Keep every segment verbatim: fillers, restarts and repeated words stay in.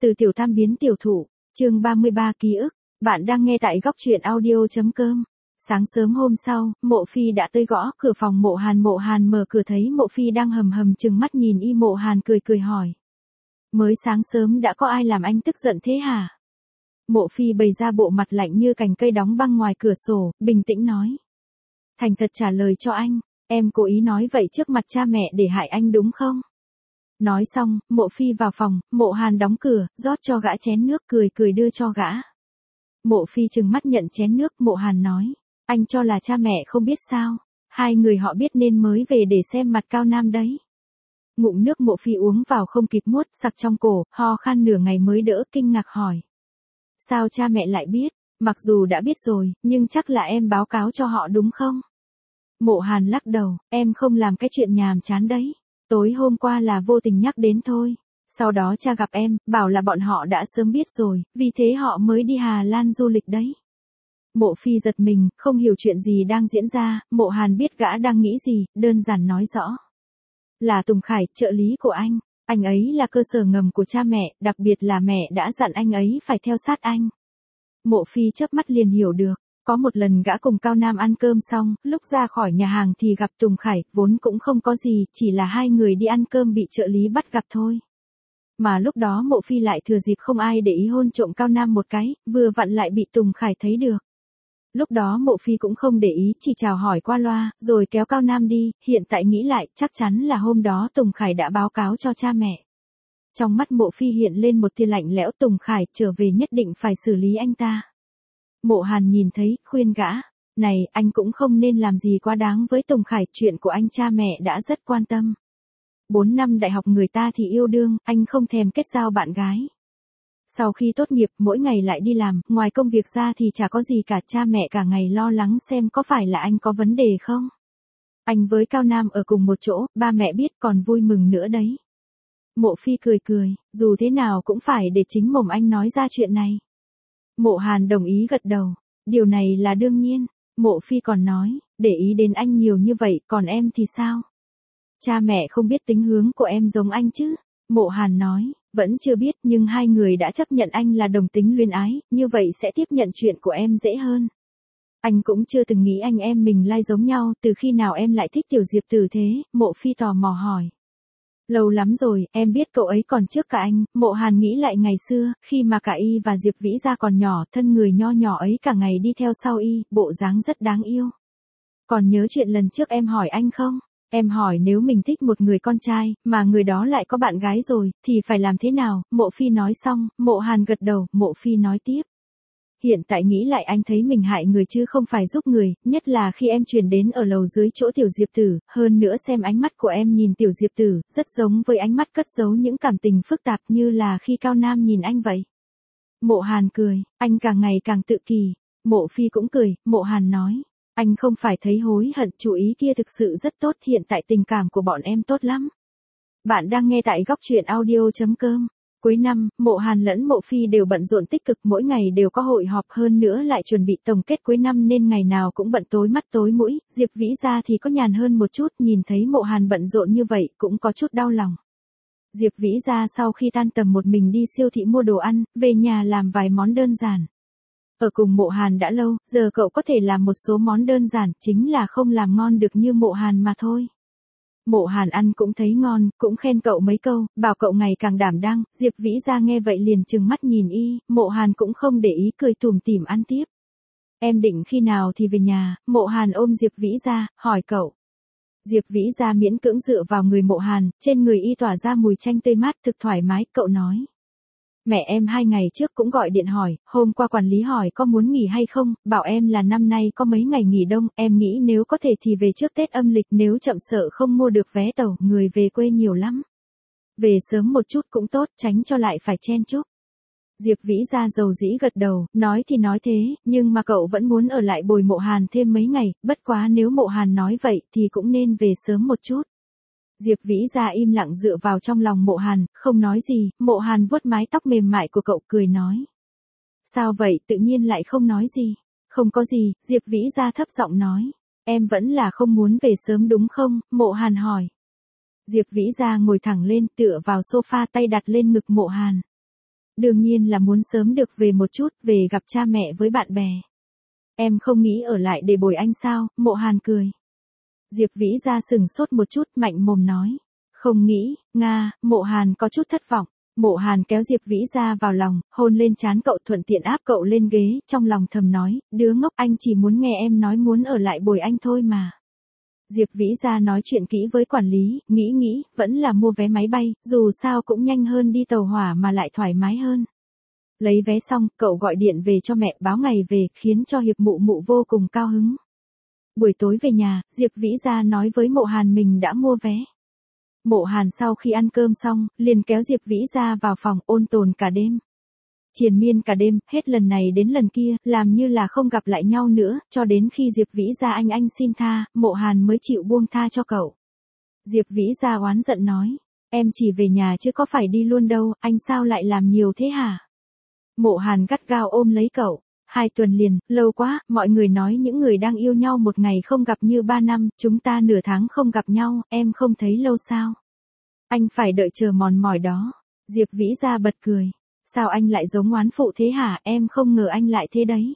Từ tiểu tam biến tiểu thụ, chương ba mươi ba ký ức, bạn đang nghe tại góc truyện audio.com. Sáng sớm hôm sau, Mộ Phi đã tới gõ cửa phòng Mộ Hàn. Mộ Hàn mở cửa thấy Mộ Phi đang hầm hầm trừng mắt nhìn y. Mộ Hàn cười cười hỏi. Mới sáng sớm đã có ai làm anh tức giận thế hả? Mộ Phi bày ra bộ mặt lạnh như cành cây đóng băng ngoài cửa sổ, bình tĩnh nói. Thành thật trả lời cho anh, em cố ý nói vậy trước mặt cha mẹ để hại anh đúng không? Nói xong, Mộ Phi vào phòng, Mộ Hàn đóng cửa, rót cho gã chén nước, cười cười đưa cho gã. Mộ Phi trừng mắt nhận chén nước. Mộ Hàn nói, anh cho là cha mẹ không biết sao? Hai người họ biết nên mới về để xem mặt Cao Nam đấy. Ngụm nước Mộ Phi uống vào không kịp nuốt, sặc trong cổ, ho khan nửa ngày mới đỡ, kinh ngạc hỏi. Sao cha mẹ lại biết? Mặc dù đã biết rồi, nhưng chắc là em báo cáo cho họ đúng không? Mộ Hàn lắc đầu, em không làm cái chuyện nhàm chán đấy. Tối hôm qua là vô tình nhắc đến thôi. Sau đó cha gặp em, bảo là bọn họ đã sớm biết rồi, vì thế họ mới đi Hà Lan du lịch đấy. Mộ Phi giật mình, không hiểu chuyện gì đang diễn ra. Mộ Hàn biết gã đang nghĩ gì, đơn giản nói rõ. Là Tùng Khải, trợ lý của anh. Anh ấy là cơ sở ngầm của cha mẹ, đặc biệt là mẹ đã dặn anh ấy phải theo sát anh. Mộ Phi chớp mắt liền hiểu được. Có một lần gã cùng Cao Nam ăn cơm xong, lúc ra khỏi nhà hàng thì gặp Tùng Khải, vốn cũng không có gì, chỉ là hai người đi ăn cơm bị trợ lý bắt gặp thôi. Mà lúc đó Mộ Phi lại thừa dịp không ai để ý hôn trộm Cao Nam một cái, vừa vặn lại bị Tùng Khải thấy được. Lúc đó Mộ Phi cũng không để ý, chỉ chào hỏi qua loa, rồi kéo Cao Nam đi. Hiện tại nghĩ lại, chắc chắn là hôm đó Tùng Khải đã báo cáo cho cha mẹ. Trong mắt Mộ Phi hiện lên một tia lạnh lẽo. Tùng Khải trở về nhất định phải xử lý anh ta. Mộ Hàn nhìn thấy, khuyên gã. Này, anh cũng không nên làm gì quá đáng với Tùng Khải, chuyện của anh cha mẹ đã rất quan tâm. Bốn năm đại học người ta thì yêu đương, anh không thèm kết giao bạn gái. Sau khi tốt nghiệp, mỗi ngày lại đi làm, ngoài công việc ra thì chả có gì cả, cha mẹ cả ngày lo lắng xem có phải là anh có vấn đề không. Anh với Cao Nam ở cùng một chỗ, ba mẹ biết còn vui mừng nữa đấy. Mộ Phi cười cười, dù thế nào cũng phải để chính mồm anh nói ra chuyện này. Mộ Hàn đồng ý gật đầu, điều này là đương nhiên. Mộ Phi còn nói, để ý đến anh nhiều như vậy, còn em thì sao? Cha mẹ không biết tính hướng của em giống anh chứ? Mộ Hàn nói, vẫn chưa biết, nhưng hai người đã chấp nhận anh là đồng tính luyến ái, như vậy sẽ tiếp nhận chuyện của em dễ hơn. Anh cũng chưa từng nghĩ anh em mình lai giống nhau, từ khi nào em lại thích Tiểu Diệp Tử thế? Mộ Phi tò mò hỏi. Lâu lắm rồi, em biết cậu ấy còn trước cả anh. Mộ Hàn nghĩ lại ngày xưa, khi mà cả y và Diệp Vĩ Gia còn nhỏ, thân người nho nhỏ ấy cả ngày đi theo sau y, bộ dáng rất đáng yêu. Còn nhớ chuyện lần trước em hỏi anh không? Em hỏi nếu mình thích một người con trai, mà người đó lại có bạn gái rồi, thì phải làm thế nào? Mộ Phi nói xong, Mộ Hàn gật đầu. Mộ Phi nói tiếp. Hiện tại nghĩ lại anh thấy mình hại người chứ không phải giúp người, nhất là khi em chuyển đến ở lầu dưới chỗ Tiểu Diệp Tử, hơn nữa xem ánh mắt của em nhìn Tiểu Diệp Tử, rất giống với ánh mắt cất giấu những cảm tình phức tạp như là khi Cao Nam nhìn anh vậy. Mộ Hàn cười, anh càng ngày càng tự kỳ. Mộ Phi cũng cười. Mộ Hàn nói, anh không phải thấy hối hận, chú ý kia thực sự rất tốt, hiện tại tình cảm của bọn em tốt lắm. Bạn đang nghe tại góc truyện audio.com. Cuối năm, Mộ Hàn lẫn Mộ Phi đều bận rộn tích cực, mỗi ngày đều có hội họp, hơn nữa lại chuẩn bị tổng kết cuối năm nên ngày nào cũng bận tối mắt tối mũi. Diệp Vĩ Gia thì có nhàn hơn một chút, nhìn thấy Mộ Hàn bận rộn như vậy cũng có chút đau lòng. Diệp Vĩ Gia sau khi tan tầm một mình đi siêu thị mua đồ ăn, về nhà làm vài món đơn giản. Ở cùng Mộ Hàn đã lâu, giờ cậu có thể làm một số món đơn giản, chính là không làm ngon được như Mộ Hàn mà thôi. Mộ Hàn ăn cũng thấy ngon, cũng khen cậu mấy câu, bảo cậu ngày càng đảm đang. Diệp Vĩ Gia nghe vậy liền trừng mắt nhìn y. Mộ Hàn cũng không để ý, cười tủm tỉm ăn tiếp. Em định khi nào thì về nhà? Mộ Hàn ôm Diệp Vĩ Gia, hỏi cậu. Diệp Vĩ Gia miễn cưỡng dựa vào người Mộ Hàn, trên người y tỏa ra mùi chanh tươi mát, thực thoải mái. Cậu nói. Mẹ em hai ngày trước cũng gọi điện hỏi, hôm qua quản lý hỏi có muốn nghỉ hay không, bảo em là năm nay có mấy ngày nghỉ đông, em nghĩ nếu có thể thì về trước Tết âm lịch, nếu chậm sợ không mua được vé tàu, người về quê nhiều lắm. Về sớm một chút cũng tốt, tránh cho lại phải chen chúc. Diệp Vĩ Gia dầu dĩ gật đầu, nói thì nói thế, nhưng mà cậu vẫn muốn ở lại bồi Mộ Hàn thêm mấy ngày, bất quá nếu Mộ Hàn nói vậy thì cũng nên về sớm một chút. Diệp Vĩ Gia im lặng dựa vào trong lòng Mộ Hàn, không nói gì. Mộ Hàn vuốt mái tóc mềm mại của cậu, cười nói. Sao vậy, tự nhiên lại không nói gì? Không có gì, Diệp Vĩ Gia thấp giọng nói. Em vẫn là không muốn về sớm đúng không? Mộ Hàn hỏi. Diệp Vĩ Gia ngồi thẳng lên, tựa vào sofa, tay đặt lên ngực Mộ Hàn. Đương nhiên là muốn sớm được về một chút, về gặp cha mẹ với bạn bè. Em không nghĩ ở lại để bồi anh sao, Mộ Hàn cười. Diệp Vĩ Gia sừng sốt một chút, mạnh mồm nói. Không nghĩ, Nga, Mộ Hàn có chút thất vọng. Mộ Hàn kéo Diệp Vĩ Gia vào lòng, hôn lên trán cậu, thuận tiện áp cậu lên ghế, trong lòng thầm nói, đứa ngốc, anh chỉ muốn nghe em nói muốn ở lại bồi anh thôi mà. Diệp Vĩ Gia nói chuyện kỹ với quản lý, nghĩ nghĩ, vẫn là mua vé máy bay, dù sao cũng nhanh hơn đi tàu hỏa mà lại thoải mái hơn. Lấy vé xong, cậu gọi điện về cho mẹ, báo ngày về, khiến cho Hiệp Mụ Mụ vô cùng cao hứng. Buổi tối về nhà, Diệp Vĩ Gia nói với Mộ Hàn mình đã mua vé. Mộ Hàn sau khi ăn cơm xong, liền kéo Diệp Vĩ Gia vào phòng, ôn tồn cả đêm. Triền miên cả đêm, hết lần này đến lần kia, làm như là không gặp lại nhau nữa, cho đến khi Diệp Vĩ Gia anh anh xin tha, Mộ Hàn mới chịu buông tha cho cậu. Diệp Vĩ Gia oán giận nói, em chỉ về nhà chứ có phải đi luôn đâu, anh sao lại làm nhiều thế hả? Mộ Hàn gắt gao ôm lấy cậu. Hai tuần liền, lâu quá, mọi người nói những người đang yêu nhau một ngày không gặp như ba năm, chúng ta nửa tháng không gặp nhau, em không thấy lâu sao? Anh phải đợi chờ mòn mỏi đó. Diệp Vĩ Gia bật cười. Sao anh lại giống oán phụ thế hả, em không ngờ anh lại thế đấy.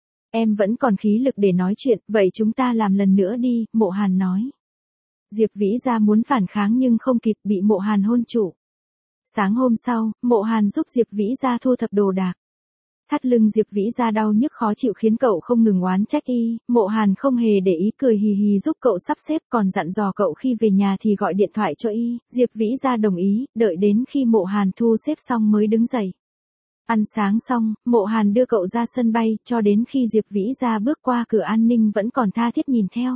Em vẫn còn khí lực để nói chuyện, vậy chúng ta làm lần nữa đi, Mộ Hàn nói. Diệp Vĩ Gia muốn phản kháng nhưng không kịp, bị Mộ Hàn hôn trụ. Sáng hôm sau, Mộ Hàn giúp Diệp Vĩ Gia thu thập đồ đạc. Thắt lưng Diệp Vĩ Gia đau nhức khó chịu khiến cậu không ngừng oán trách y, Mộ Hàn không hề để ý, cười hì hì giúp cậu sắp xếp, còn dặn dò cậu khi về nhà thì gọi điện thoại cho y. Diệp Vĩ Gia đồng ý, đợi đến khi Mộ Hàn thu xếp xong mới đứng dậy. Ăn sáng xong, Mộ Hàn đưa cậu ra sân bay, cho đến khi Diệp Vĩ Gia bước qua cửa an ninh vẫn còn tha thiết nhìn theo.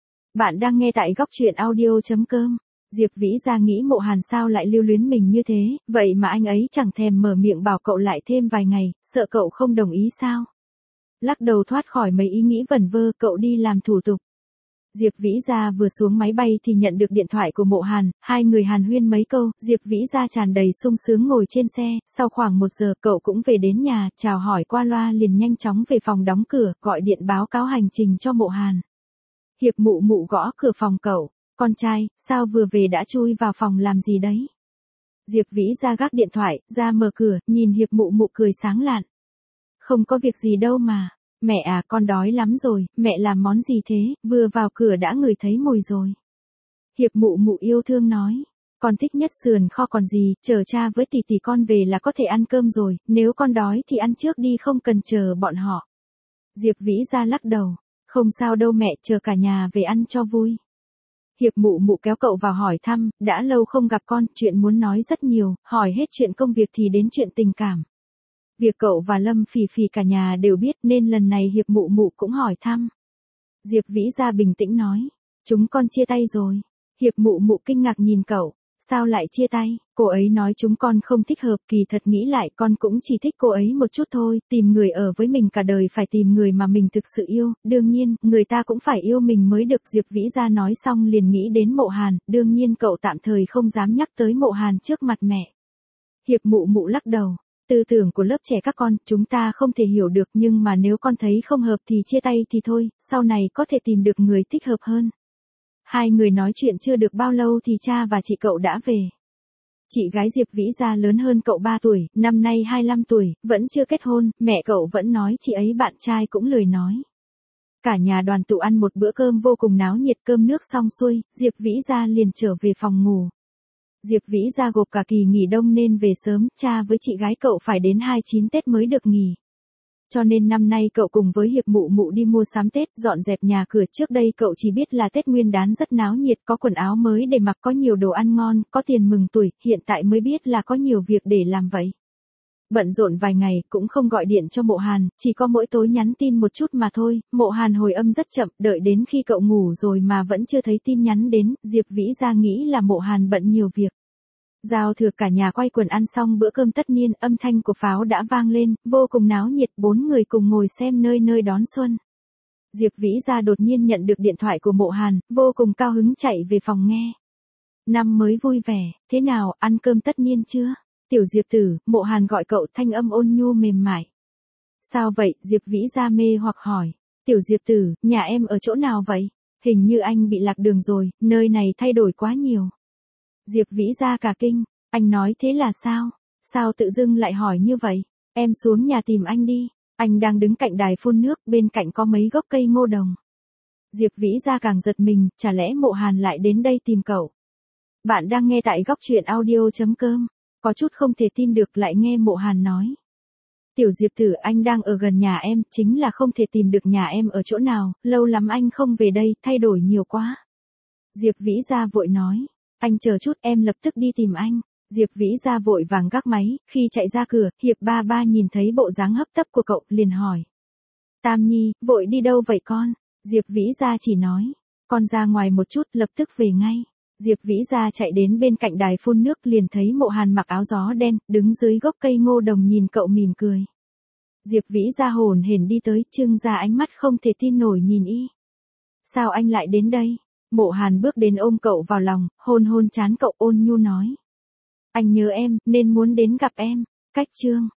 Bạn đang nghe tại góc truyện audio chấm com. Diệp Vĩ Gia nghĩ Mộ Hàn sao lại lưu luyến mình như thế, vậy mà anh ấy chẳng thèm mở miệng bảo cậu lại thêm vài ngày, sợ cậu không đồng ý sao. Lắc đầu thoát khỏi mấy ý nghĩ vẩn vơ, cậu đi làm thủ tục. Diệp Vĩ Gia vừa xuống máy bay thì nhận được điện thoại của Mộ Hàn, hai người hàn huyên mấy câu, Diệp Vĩ Gia tràn đầy sung sướng ngồi trên xe, sau khoảng một giờ cậu cũng về đến nhà, chào hỏi qua loa liền nhanh chóng về phòng đóng cửa, gọi điện báo cáo hành trình cho Mộ Hàn. Hiệp Mụ Mụ gõ cửa phòng cậu. Con trai, sao vừa về đã chui vào phòng làm gì đấy? Diệp Vĩ Gia gác điện thoại, ra mở cửa, nhìn Hiệp Mụ Mụ cười sáng lạn. Không có việc gì đâu mà. Mẹ à, con đói lắm rồi, mẹ làm món gì thế, vừa vào cửa đã ngửi thấy mùi rồi. Hiệp Mụ Mụ yêu thương nói. Con thích nhất sườn kho còn gì, chờ cha với tỷ tỷ con về là có thể ăn cơm rồi, nếu con đói thì ăn trước đi không cần chờ bọn họ. Diệp Vĩ Gia lắc đầu. Không sao đâu mẹ, chờ cả nhà về ăn cho vui. Hiệp Mụ Mụ kéo cậu vào hỏi thăm, đã lâu không gặp con, chuyện muốn nói rất nhiều, hỏi hết chuyện công việc thì đến chuyện tình cảm. Việc cậu và Lâm Phỉ Phỉ cả nhà đều biết nên lần này Hiệp Mụ Mụ cũng hỏi thăm. Diệp Vĩ Gia bình tĩnh nói, chúng con chia tay rồi. Hiệp Mụ Mụ kinh ngạc nhìn cậu, sao lại chia tay, cô ấy nói chúng con không thích hợp, kỳ thật nghĩ lại con cũng chỉ thích cô ấy một chút thôi, tìm người ở với mình cả đời phải tìm người mà mình thực sự yêu, đương nhiên, người ta cũng phải yêu mình mới được. Diệp Vĩ Gia nói xong liền nghĩ đến Mộ Hàn, đương nhiên cậu tạm thời không dám nhắc tới Mộ Hàn trước mặt mẹ. Hiệp Mụ Mụ lắc đầu, tư tưởng của lớp trẻ các con, chúng ta không thể hiểu được nhưng mà nếu con thấy không hợp thì chia tay thì thôi, sau này có thể tìm được người thích hợp hơn. Hai người nói chuyện chưa được bao lâu thì cha và chị cậu đã về. Chị gái Diệp Vĩ Gia lớn hơn cậu ba tuổi, năm nay hai mươi lăm tuổi, vẫn chưa kết hôn, mẹ cậu vẫn nói chị ấy bạn trai cũng lười nói. Cả nhà đoàn tụ ăn một bữa cơm vô cùng náo nhiệt, cơm nước xong xuôi, Diệp Vĩ Gia liền trở về phòng ngủ. Diệp Vĩ Gia gộp cả kỳ nghỉ đông nên về sớm, cha với chị gái cậu phải đến hai mươi chín Tết mới được nghỉ. Cho nên năm nay cậu cùng với Hiệp Mụ Mụ đi mua sắm Tết, dọn dẹp nhà cửa. Trước đây cậu chỉ biết là Tết Nguyên Đán rất náo nhiệt, có quần áo mới để mặc, có nhiều đồ ăn ngon, có tiền mừng tuổi, hiện tại mới biết là có nhiều việc để làm vậy. Bận rộn vài ngày, cũng không gọi điện cho Mộ Hàn, chỉ có mỗi tối nhắn tin một chút mà thôi. Mộ Hàn hồi âm rất chậm, đợi đến khi cậu ngủ rồi mà vẫn chưa thấy tin nhắn đến, Diệp Vĩ Gia nghĩ là Mộ Hàn bận nhiều việc. Giao thừa cả nhà quay quần ăn xong bữa cơm tất niên, âm thanh của pháo đã vang lên, vô cùng náo nhiệt, bốn người cùng ngồi xem nơi nơi đón xuân. Diệp Vĩ Gia đột nhiên nhận được điện thoại của Mộ Hàn, vô cùng cao hứng chạy về phòng nghe. Năm mới vui vẻ, thế nào, ăn cơm tất niên chưa? Tiểu Diệp tử, Mộ Hàn gọi cậu, thanh âm ôn nhu mềm mại. Sao vậy, Diệp Vĩ Gia mê hoặc hỏi. Tiểu Diệp tử, nhà em ở chỗ nào vậy? Hình như anh bị lạc đường rồi, nơi này thay đổi quá nhiều. Diệp Vĩ Gia cả kinh, anh nói thế là sao? Sao tự dưng lại hỏi như vậy? Em xuống nhà tìm anh đi. Anh đang đứng cạnh đài phun nước, bên cạnh có mấy gốc cây ngô đồng. Diệp Vĩ Gia càng giật mình, chả lẽ Mộ Hàn lại đến đây tìm cậu? Bạn đang nghe tại góc truyện audio.com. Có chút không thể tin được lại nghe Mộ Hàn nói. Tiểu Diệp tử, anh đang ở gần nhà em, chính là không thể tìm được nhà em ở chỗ nào, lâu lắm anh không về đây, thay đổi nhiều quá. Diệp Vĩ Gia vội nói, anh chờ chút em lập tức đi tìm anh. Diệp Vĩ Gia vội vàng gác máy, khi chạy ra cửa, Hiệp ba ba nhìn thấy bộ dáng hấp tấp của cậu, liền hỏi. Tam Nhi, vội đi đâu vậy con? Diệp Vĩ Gia chỉ nói, con ra ngoài một chút, lập tức về ngay. Diệp Vĩ Gia chạy đến bên cạnh đài phun nước, liền thấy Mộ Hàn mặc áo gió đen, đứng dưới gốc cây ngô đồng nhìn cậu mỉm cười. Diệp Vĩ Gia hồn hển đi tới, trưng ra ánh mắt không thể tin nổi nhìn y. Sao anh lại đến đây? Mộ Hàn bước đến ôm cậu vào lòng, hôn hôn trán cậu, ôn nhu nói. Anh nhớ em, nên muốn đến gặp em. Cách chương